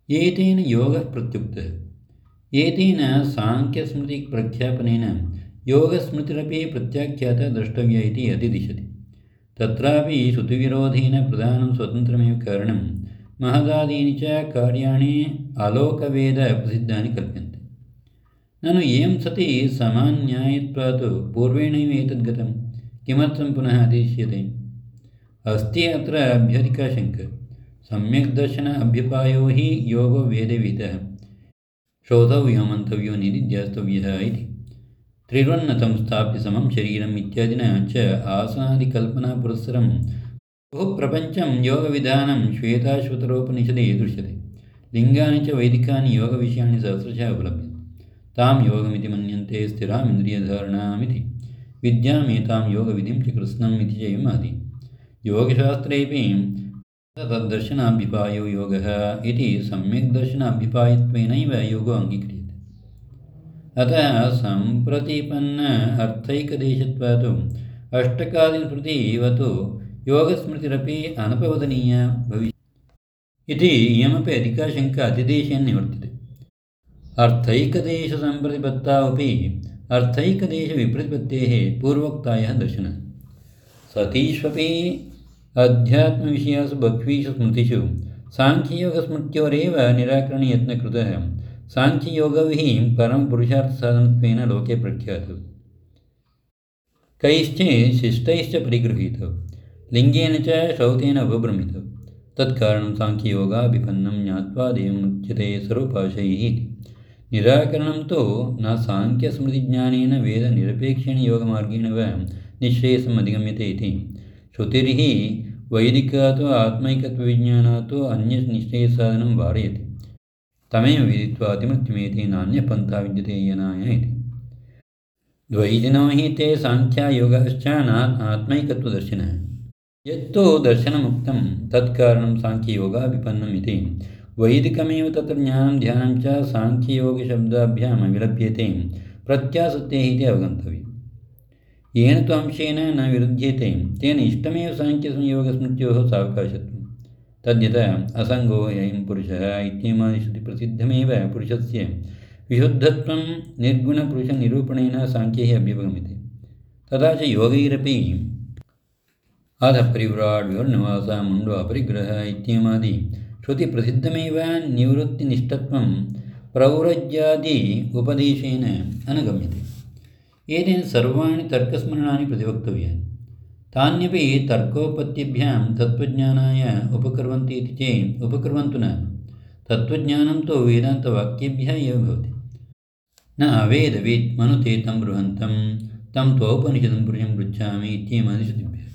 एतेन योगः प्रत्युक्तः। एतेन साङ्ख्यस्मृतिप्रख्यापनेन योगस्मृतिरपि प्रत्याख्याता द्रष्टव्या इति अतिदिशति। तत्रापि श्रुतिविरोधेन प्रधानं स्वतन्त्रमेव कारणं महदादीनि च कार्याणि अलोकवेदप्रसिद्धानि कल्प्यन्ते। ननु एवं सति समान्यायत्वात् पूर्वेणैव एतद्गतं किमर्थं पुनः अतिरिच्यते? अस्ति अत्र अभ्यधिका शङ्का। सम्यक् दर्शन अभ्युपायो हि योगो वेदविदः श्रोतव्यो मन्तव्यो निधिध्यास्तव्यः इति। त्रिवन्नतं स्थाप्य समं शरीरम् इत्यादिना च आसनादिकल्पनापुरस्सरं बहुप्रपञ्चं योगविधानं श्वेताश्वतरोपनिषदि दृश्यते। लिङ्गानि च वैदिकानि योगविषयाणि सहस्रशः उपलभ्यन्ते। तां योगमिति मन्यन्ते स्थिरामिन्द्रियधारणामिति। विद्यामेतां योगविधिं च कृत्स्नम् इति च महति। योगशास्त्रेऽपि तद्दर्शनाभ्युपायो योगः इति सम्यक् दर्शनाभ्युपायत्वेनैव योगो अङ्गीक्रियते। अतः सम्प्रतिपन्न अर्थैकदेशत्वात् अष्टकादिस्मृतिवत् योगस्मृतिरपि अनपवदनीया भविष्यति इति इयमपि अधिका शङ्का अतिदेशेन निवर्तते। अर्थैकदेशसम्प्रतिपत्तावपि अर्थैकदेशविप्रतिपत्तेः पूर्वोक्तायाः दर्शनः। सतीष्वपि अध्यात्मविषयासु बह्वीषु स्मृतिषु साङ्ख्ययोगस्मृत्योरेव निराकरणयत्नः कृतः। साङ्ख्ययोगो हि परमपुरुषार्थसाधनत्वेन लोके प्रख्यातः। कैश्चित् शिष्टैश्च परिगृहीतः। लिङ्गेन च श्रौतेन उपभ्रमितः। तत्कारणं साङ्ख्ययोगाभिपन्नं ज्ञात्वा देवमुच्यते सर्वपाशैः इति। निराकरणं तु न साङ्ख्यस्मृतिज्ञानेन वेदनिरपेक्षेण योगमार्गेण वा निःश्रेयसम् अधिगम्यते इति। श्रुतिर्हि वैदिकात् आत्मैकत्वविज्ञानात् अन्यनिःश्रेयसाधनं वारयति। तमेव विदित्वा अतिमृत्युमेति नान्यपन्था विद्यते येनाय इति। द्वैदिनो हि ते साङ्ख्ययोगाश्च आत्मैकत्वदर्शिनः। यत्तु दर्शनमुक्तं तत्कारणं साङ्ख्ययोगाभिपन्नम् इति। वैदिकमेव तत्र ज्ञानं ध्यानं च साङ्ख्ययोगशब्दाभ्यां विलभ्यते प्रत्यासत्तेः इति अवगन्तव्यम्। येन तु अंशेन न विरुध्यते तेन इष्टमेव साङ्ख्यसंयोगस्मृत्योः सावकाशत्वं। तद्यथा असङ्गो अयं पुरुषः इत्येमादिश्रुतिप्रसिद्धमेव पुरुषस्य विशुद्धत्वं निर्गुणपुरुषनिरूपणेन साङ्ख्यैः अभ्युपगम्यते। तथा च योगैरपि अधपरिव्राड् विवर्णवास मुण्डो अपरिग्रह इत्येमादि श्रुतिप्रसिद्धमेव निवृत्तिनिष्ठत्वं प्रौरज्यादि उपदेशेन अनुगम्यते। एतेन सर्वाणि तर्कस्मरणानि प्रतिवक्तव्यानि। तान्यपि तर्कोपत्तिभ्यां तत्त्वज्ञानाय उपकुर्वन्ति इति चेत् उपकुर्वन्तु नाम तत्त्वज्ञानं तु वेदान्तवाक्येभ्यः एव भवति। न अवेदवित् मनुते तं बृहन्तं तं त्वोपनिषदं पुरुषं पृच्छामि इत्येमादि श्रुतिभ्यः।